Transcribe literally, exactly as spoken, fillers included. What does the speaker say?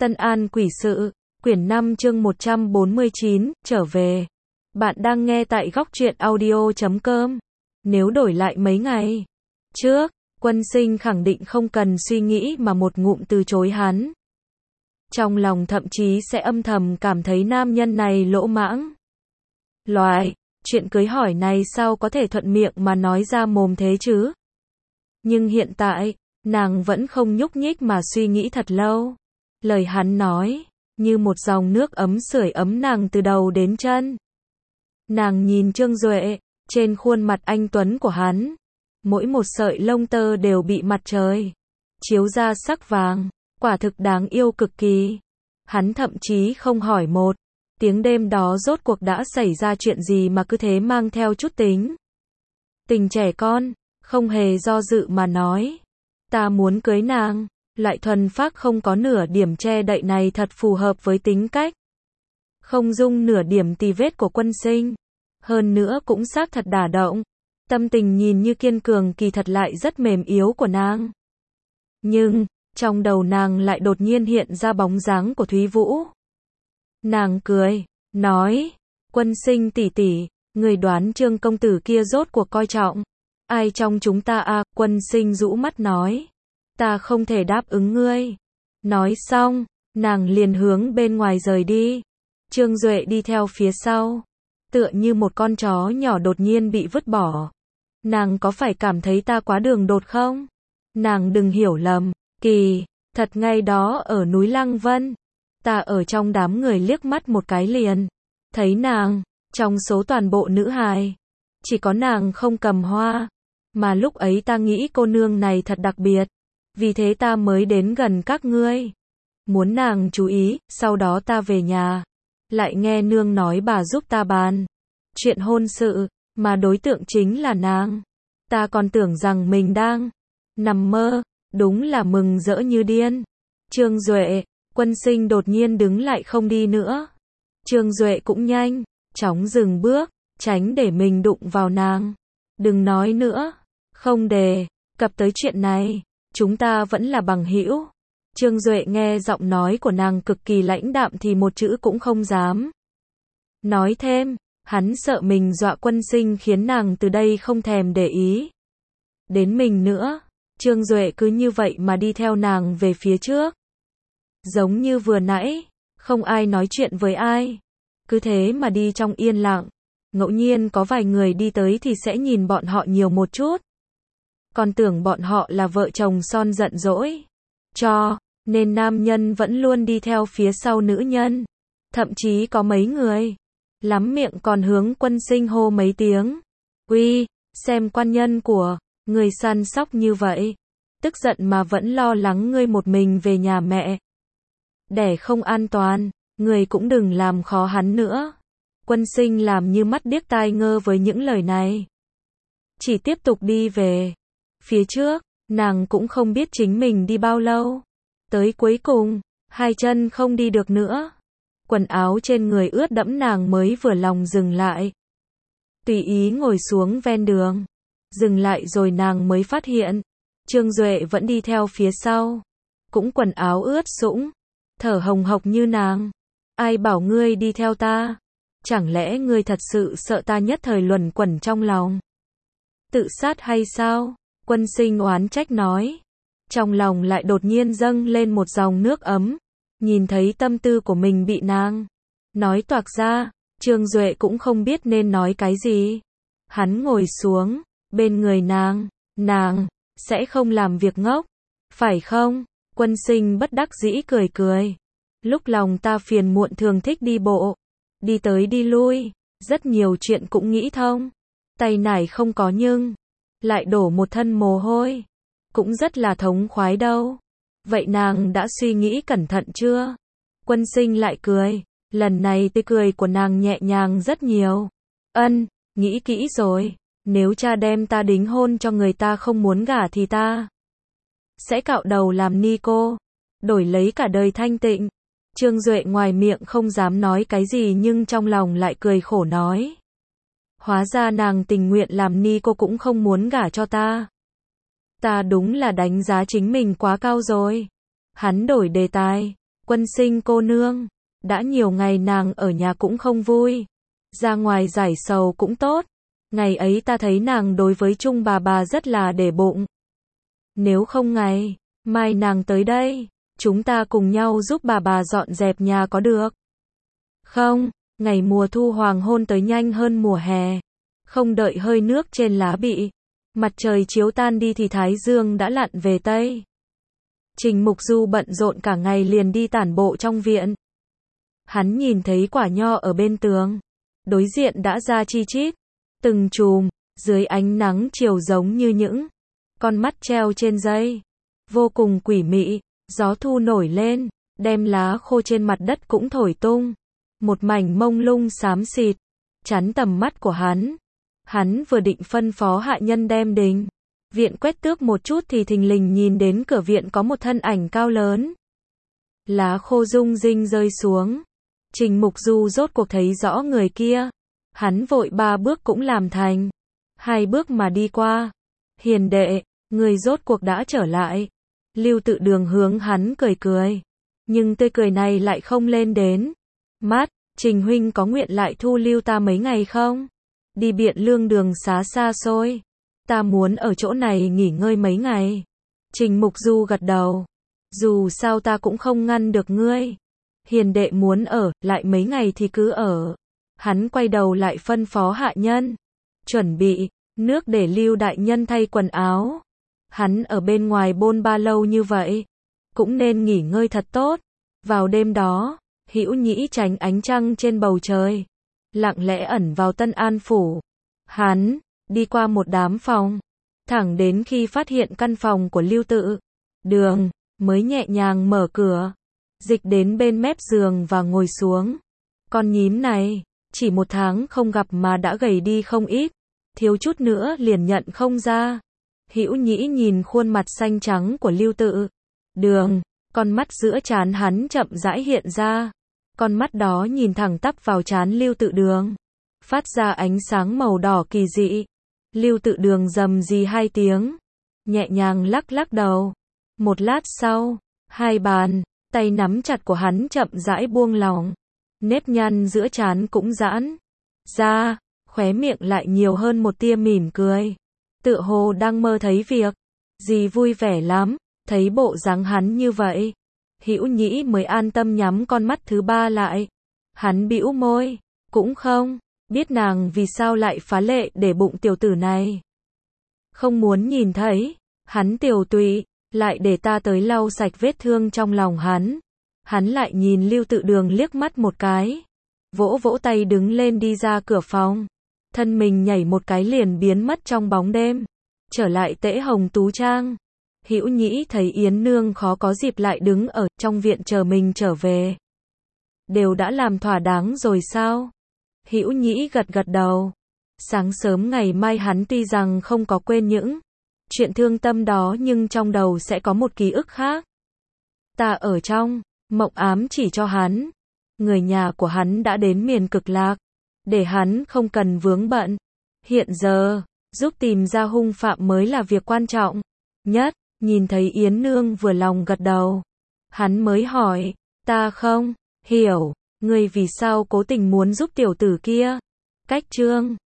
Tân An Quỷ Sự, quyển năm chương một trăm bốn mươi chín, trở về. Bạn đang nghe tại góc truyện audio chấm com. Nếu đổi lại mấy ngày trước, Quân Sinh khẳng định không cần suy nghĩ mà một ngụm từ chối hắn. Trong lòng thậm chí sẽ âm thầm cảm thấy nam nhân này lỗ mãng. Loại, chuyện cưới hỏi này sao có thể thuận miệng mà nói ra mồm thế chứ? Nhưng hiện tại, nàng vẫn không nhúc nhích mà suy nghĩ thật lâu. Lời hắn nói, như một dòng nước ấm sưởi ấm nàng từ đầu đến chân. Nàng nhìn Trương Duệ, trên khuôn mặt anh tuấn của hắn, mỗi một sợi lông tơ đều bị mặt trời chiếu ra sắc vàng, quả thực đáng yêu cực kỳ. Hắn thậm chí không hỏi một tiếng đêm đó rốt cuộc đã xảy ra chuyện gì mà cứ thế mang theo chút tính tình trẻ con, không hề do dự mà nói, ta muốn cưới nàng. Loại thuần phác không có nửa điểm che đậy này thật phù hợp với tính cách không dung nửa điểm tì vết của Quân Sinh. Hơn nữa cũng xác thật đả động tâm tình nhìn như kiên cường kỳ thật lại rất mềm yếu của nàng. Nhưng, trong đầu nàng lại đột nhiên hiện ra bóng dáng của Thúy Vũ. Nàng cười, nói, Quân Sinh tỷ tỷ, người đoán Trương công tử kia rốt cuộc coi trọng ai trong chúng ta à? Quân Sinh rũ mắt nói, ta không thể đáp ứng ngươi. Nói xong, nàng liền hướng bên ngoài rời đi. Trương Duệ đi theo phía sau, tựa như một con chó nhỏ đột nhiên bị vứt bỏ. Nàng có phải cảm thấy ta quá đường đột không? Nàng đừng hiểu lầm, kỳ thật ngay đó ở núi Lăng Vân, ta ở trong đám người liếc mắt một cái liền thấy nàng, trong số toàn bộ nữ hài, chỉ có nàng không cầm hoa, mà lúc ấy ta nghĩ cô nương này thật đặc biệt, vì thế ta mới đến gần các ngươi, muốn nàng chú ý. Sau đó ta về nhà, lại nghe nương nói bà giúp ta bàn chuyện hôn sự, mà đối tượng chính là nàng. Ta còn tưởng rằng mình đang nằm mơ, đúng là mừng rỡ như điên. Trương Duệ, Quân Sinh đột nhiên đứng lại không đi nữa. Trương Duệ cũng nhanh chóng dừng bước, tránh để mình đụng vào nàng. Đừng nói nữa, không đề cập tới chuyện này, chúng ta vẫn là bằng hữu. Trương Duệ nghe giọng nói của nàng cực kỳ lãnh đạm thì một chữ cũng không dám nói thêm. Hắn sợ mình dọa Quân Sinh khiến nàng từ đây không thèm để ý đến mình nữa. Trương Duệ cứ như vậy mà đi theo nàng về phía trước. Giống như vừa nãy, không ai nói chuyện với ai. Cứ thế mà đi trong yên lặng. Ngẫu nhiên có vài người đi tới thì sẽ nhìn bọn họ nhiều một chút. Còn tưởng bọn họ là vợ chồng son giận dỗi. Cho nên nam nhân vẫn luôn đi theo phía sau nữ nhân. Thậm chí có mấy người lắm miệng còn hướng Quân Sinh hô mấy tiếng. Uy, xem quan nhân của người săn sóc như vậy, tức giận mà vẫn lo lắng ngươi một mình về nhà mẹ đẻ không an toàn, người cũng đừng làm khó hắn nữa. Quân Sinh làm như mắt điếc tai ngơ với những lời này, chỉ tiếp tục đi về phía trước. Nàng cũng không biết chính mình đi bao lâu, tới cuối cùng hai chân không đi được nữa, quần áo trên người ướt đẫm, nàng mới vừa lòng dừng lại, tùy ý ngồi xuống ven đường. Dừng lại rồi nàng mới phát hiện Trương Duệ vẫn đi theo phía sau, cũng quần áo ướt sũng, thở hồng hộc như nàng. Ai bảo ngươi đi theo ta? Chẳng lẽ ngươi thật sự sợ ta nhất thời luẩn quẩn trong lòng tự sát hay sao? Quân Sinh oán trách nói. Trong lòng lại đột nhiên dâng lên một dòng nước ấm. Nhìn thấy tâm tư của mình bị nàng nói toạc ra, Trương Duệ cũng không biết nên nói cái gì. Hắn ngồi xuống bên người nàng. Nàng sẽ không làm việc ngốc, phải không? Quân Sinh bất đắc dĩ cười cười. Lúc lòng ta phiền muộn thường thích đi bộ, đi tới đi lui, rất nhiều chuyện cũng nghĩ thông. Tay nải không có nhưng lại đổ một thân mồ hôi, cũng rất là thống khoái đâu. Vậy nàng đã suy nghĩ cẩn thận chưa? Quân Sinh lại cười. Lần này tươi cười của nàng nhẹ nhàng rất nhiều. Ân, nghĩ kỹ rồi. Nếu cha đem ta đính hôn cho người ta không muốn gả thì ta sẽ cạo đầu làm ni cô, đổi lấy cả đời thanh tịnh. Trương Duệ ngoài miệng không dám nói cái gì nhưng trong lòng lại cười khổ nói. Hóa ra nàng tình nguyện làm ni cô cũng không muốn gả cho ta. Ta đúng là đánh giá chính mình quá cao rồi. Hắn đổi đề tài, Quân Sinh cô nương, đã nhiều ngày nàng ở nhà cũng không vui, ra ngoài giải sầu cũng tốt. Ngày ấy ta thấy nàng đối với Trung bà bà rất là để bụng. Nếu không ngày mai nàng tới đây, chúng ta cùng nhau giúp bà bà dọn dẹp nhà có được không? Ngày mùa thu hoàng hôn tới nhanh hơn mùa hè. Không đợi hơi nước trên lá bị mặt trời chiếu tan đi thì thái dương đã lặn về tây. Trình Mục Du bận rộn cả ngày liền đi tản bộ trong viện. Hắn nhìn thấy quả nho ở bên tường đối diện đã ra chi chít từng chùm, dưới ánh nắng chiều giống như những con mắt treo trên dây, vô cùng quỷ mị. Gió thu nổi lên, đem lá khô trên mặt đất cũng thổi tung, một mảnh mông lung xám xịt, chắn tầm mắt của hắn. Hắn vừa định phân phó hạ nhân đem đình viện quét tước một chút thì thình lình nhìn đến cửa viện có một thân ảnh cao lớn. Lá khô rung rinh rơi xuống. Trình Mục Du rốt cuộc thấy rõ người kia. Hắn vội ba bước cũng làm thành hai bước mà đi qua. Hiền đệ, người rốt cuộc đã trở lại. Lưu Tự Đường hướng hắn cười cười, nhưng tươi cười này lại không lên đến mắt. Trình huynh có nguyện lại thu lưu ta mấy ngày không? Đi Biện Lương đường xá xa xôi, ta muốn ở chỗ này nghỉ ngơi mấy ngày. Trình Mục Du gật đầu, dù sao ta cũng không ngăn được ngươi. Hiền đệ muốn ở lại mấy ngày thì cứ ở. Hắn quay đầu lại phân phó hạ nhân chuẩn bị nước để Lưu đại nhân thay quần áo. Hắn ở bên ngoài bôn ba lâu như vậy, cũng nên nghỉ ngơi thật tốt. Vào đêm đó, Hữu Nhĩ tránh ánh trăng trên bầu trời, lặng lẽ ẩn vào Tân An phủ. Hắn đi qua một đám phòng, thẳng đến khi phát hiện căn phòng của Lưu Tự Đường, mới nhẹ nhàng mở cửa, dịch đến bên mép giường và ngồi xuống. Con nhím này, chỉ một tháng không gặp mà đã gầy đi không ít, thiếu chút nữa liền nhận không ra. Hữu Nhĩ nhìn khuôn mặt xanh trắng của Lưu Tự Đường, con mắt giữa trán hắn chậm rãi hiện ra. Con mắt đó nhìn thẳng tắp vào trán Lưu Tự Đường, phát ra ánh sáng màu đỏ kỳ dị. Lưu Tự Đường rầm rì hai tiếng, nhẹ nhàng lắc lắc đầu. Một lát sau, hai bàn tay nắm chặt của hắn chậm rãi buông lỏng, nếp nhăn giữa trán cũng giãn ra, khóe miệng lại nhiều hơn một tia mỉm cười. Tựa hồ đang mơ thấy việc gì vui vẻ lắm. Thấy bộ dáng hắn như vậy, Hữu Nhĩ mới an tâm nhắm con mắt thứ ba lại. Hắn bĩu môi, cũng không biết nàng vì sao lại phá lệ để bụng tiểu tử này. Không muốn nhìn thấy hắn tiểu tụy, lại để ta tới lau sạch vết thương trong lòng hắn. Hắn lại nhìn Lưu Tự Đường liếc mắt một cái, vỗ vỗ tay đứng lên đi ra cửa phòng, thân mình nhảy một cái liền biến mất trong bóng đêm, trở lại Tễ Hồng Tú Trang. Hữu Nhĩ thấy Yến Nương khó có dịp lại đứng ở trong viện chờ mình trở về. Đều đã làm thỏa đáng rồi sao? Hữu Nhĩ gật gật đầu. Sáng sớm ngày mai hắn tuy rằng không có quên những chuyện thương tâm đó nhưng trong đầu sẽ có một ký ức khác. Ta ở trong mộng ám chỉ cho hắn, người nhà của hắn đã đến miền Cực Lạc, để hắn không cần vướng bận. Hiện giờ, giúp tìm ra hung phạm mới là việc quan trọng nhất. Nhìn thấy Yến Nương vừa lòng gật đầu, hắn mới hỏi, ta không hiểu, ngươi vì sao cố tình muốn giúp tiểu tử kia? Cách chương